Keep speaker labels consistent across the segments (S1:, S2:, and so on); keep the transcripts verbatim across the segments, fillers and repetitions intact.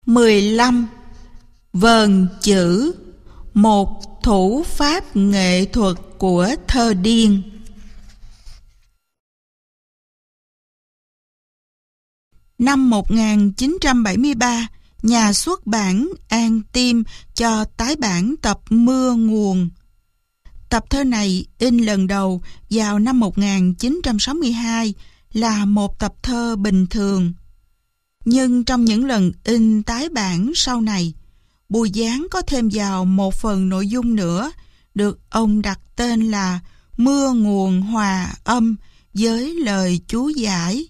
S1: mười lăm. Vần chữ, một thủ pháp nghệ thuật của thơ điên. Năm một nghìn chín trăm bảy mươi ba, nhà xuất bản An Tim cho tái bản tập Mưa Nguồn. Tập thơ này in lần đầu vào năm một nghìn chín trăm sáu mươi hai, là một tập thơ bình thường. Nhưng trong những lần in tái bản sau này, Bùi Giáng có thêm vào một phần nội dung nữa, được ông đặt tên là Mưa Nguồn Hòa Âm với lời chú giải.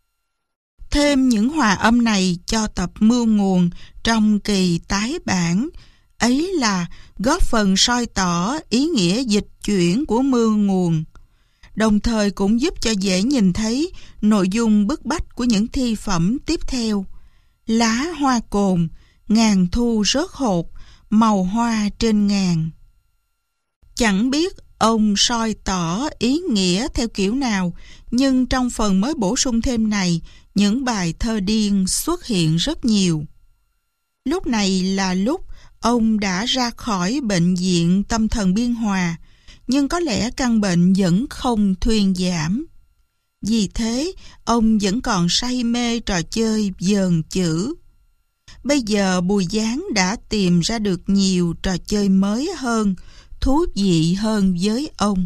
S1: Thêm những hòa âm này cho tập Mưa Nguồn trong kỳ tái bản, ấy là góp phần soi tỏ ý nghĩa dịch chuyển của mưa nguồn, đồng thời cũng giúp cho dễ nhìn thấy nội dung bức bách của những thi phẩm tiếp theo. Lá hoa cồn, ngàn thu rớt hột, màu hoa trên ngàn. Chẳng biết ông soi tỏ ý nghĩa theo kiểu nào, nhưng trong phần mới bổ sung thêm này, những bài thơ điên xuất hiện rất nhiều. Lúc này là lúc ông đã ra khỏi bệnh viện tâm thần Biên Hòa, nhưng có lẽ căn bệnh vẫn không thuyên giảm. Vì thế, ông vẫn còn say mê trò chơi vờn chữ. Bây giờ Bùi Giáng đã tìm ra được nhiều trò chơi mới hơn, thú vị hơn với ông.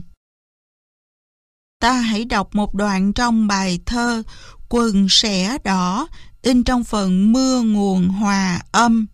S1: Ta hãy đọc một đoạn trong bài thơ Quần Sẻ Đỏ, in trong phần Mưa Nguồn Hòa Âm.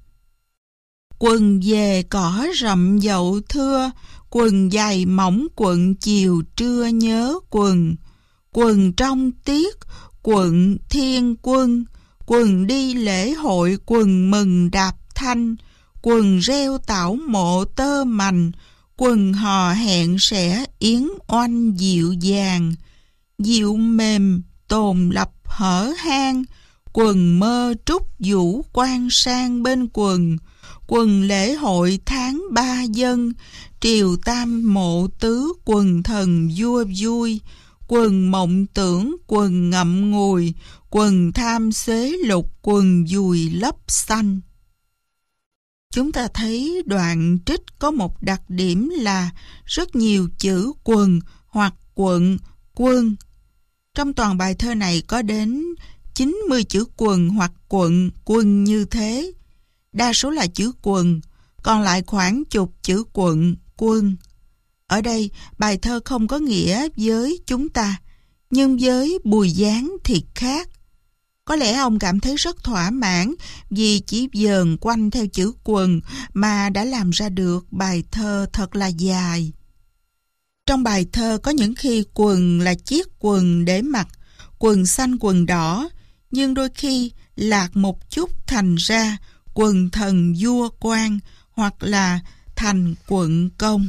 S1: Quần về cỏ rậm dậu thưa, quần dày mỏng quận chiều trưa nhớ quần. Quần trong tiết, quận thiên quân, quần đi lễ hội quần mừng đạp thanh, quần reo tảo mộ tơ mành, quần hò hẹn sẽ yến oanh dịu dàng. Dịu mềm tồn lập hở hang, quần mơ trúc vũ quan sang bên quần. Quần lễ hội tháng ba dân, triều tam mộ tứ quần thần vua vui. Quần mộng tưởng quần ngậm ngùi, quần tham xế lục quần dùi lấp xanh. Chúng ta thấy đoạn trích có một đặc điểm là rất nhiều chữ quần hoặc quận, quân. Trong toàn bài thơ này có đến chín mươi chữ quần hoặc quận, quân như thế. Đa số là chữ quần, còn lại khoảng chục chữ quận, quân. Ở đây, bài thơ không có nghĩa với chúng ta, nhưng với Bùi Giáng thì khác. Có lẽ ông cảm thấy rất thỏa mãn vì chỉ vờn quanh theo chữ quần mà đã làm ra được bài thơ thật là dài. Trong bài thơ có những khi quần là chiếc quần để mặc, quần xanh quần đỏ, nhưng đôi khi lạc một chút thành ra quần thần vua quan hoặc là thành quận công.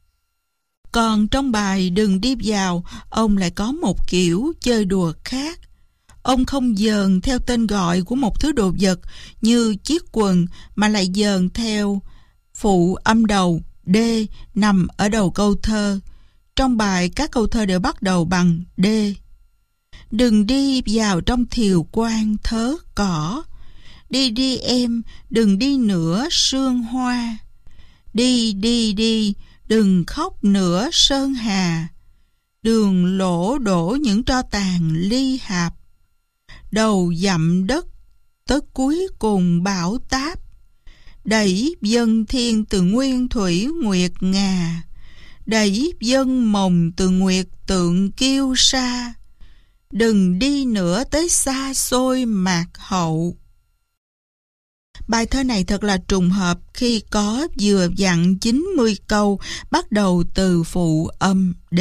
S1: Còn trong bài Đừng Đi Vào, ông lại có một kiểu chơi đùa khác. Ông không vờn theo tên gọi của một thứ đồ vật như chiếc quần, mà lại vờn theo phụ âm đầu D nằm ở đầu câu thơ. Trong bài các câu thơ đều bắt đầu bằng D. Đừng đi vào trong thiều quan thớ cỏ, đi đi em, đừng đi nữa sương hoa. Đi đi đi, đừng khóc nữa sơn hà, đường lỗ đổ những tro tàn ly hạp. Đầu dặm đất, tới cuối cùng bão táp, đẩy dân thiên từ nguyên thủy nguyệt ngà, đẩy dân mồng từ nguyệt tượng kiêu sa. Đừng đi nữa tới xa xôi mạc hậu. Bài thơ này thật là trùng hợp khi có vừa vặn chín mươi câu bắt đầu từ phụ âm D.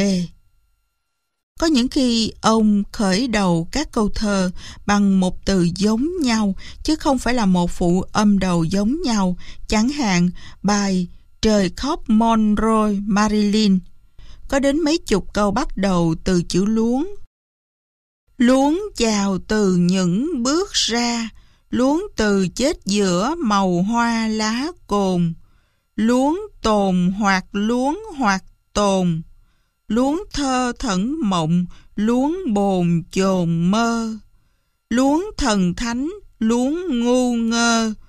S1: Có những khi ông khởi đầu các câu thơ bằng một từ giống nhau, chứ không phải là một phụ âm đầu giống nhau. Chẳng hạn bài Trời khóc Monroe Marilyn có đến mấy chục câu bắt đầu từ chữ luống. Luống chào từ những bước ra, luống từ chết giữa màu hoa lá cồn. Luống tồn hoặc luống hoặc tồn, luống thơ thẩn mộng, luống bồn chồn mơ. Luống thần thánh, luống ngu ngơ,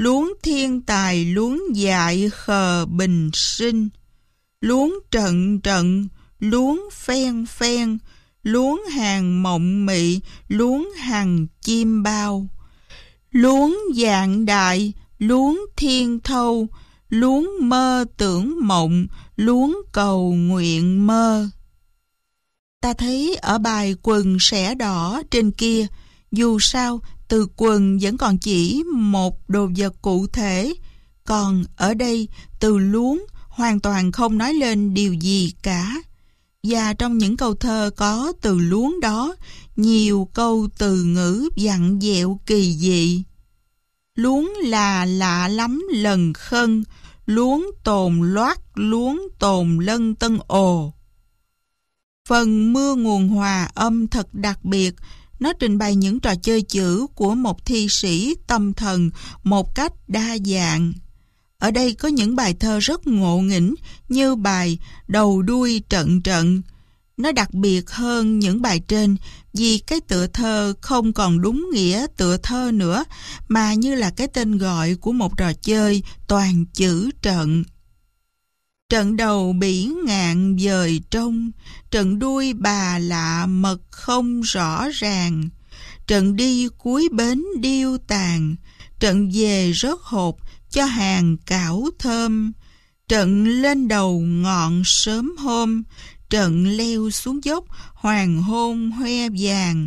S1: luống thiên tài luống dại khờ bình sinh, luống trận trận, luống phen phen, luống hàng mộng mị, luống hằng chim bao, luống dạng đại, luống thiên thâu, luống mơ tưởng mộng, luống cầu nguyện mơ. Ta thấy ở bài quần sẻ đỏ trên kia, dù sao từ quần vẫn còn chỉ một đồ vật cụ thể, còn ở đây từ luống hoàn toàn không nói lên điều gì cả. Và trong những câu thơ có từ luống đó, nhiều câu từ ngữ vặn vẹo kỳ dị. Luống là lạ lắm lần khân, luống tồn loát, luống tồn lân tân ồ. Phần mưa nguồn hòa âm thật đặc biệt, nó trình bày những trò chơi chữ của một thi sĩ tâm thần một cách đa dạng. Ở đây có những bài thơ rất ngộ nghĩnh như bài Đầu đuôi trận trận. Nó đặc biệt hơn những bài trên vì cái tựa thơ không còn đúng nghĩa tựa thơ nữa, mà như là cái tên gọi của một trò chơi toàn chữ trận. Trận đầu bỉ ngạn dời trông, trận đuôi bà lạ mật không rõ ràng, trận đi cuối bến điêu tàn, trận về rớt hột cho hàng cảo thơm, trận lên đầu ngọn sớm hôm, trận leo xuống dốc hoàng hôn hoe vàng.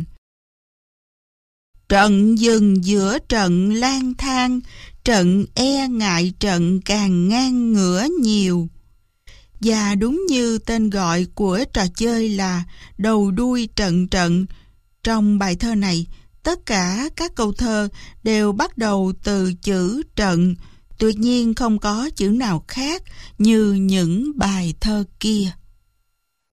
S1: Trận dừng giữa trận lang thang, trận e ngại trận càng ngang ngửa nhiều. Và đúng như tên gọi của trò chơi là đầu đuôi trận trận, trong bài thơ này, tất cả các câu thơ đều bắt đầu từ chữ trận, tuyệt nhiên không có chữ nào khác như những bài thơ kia.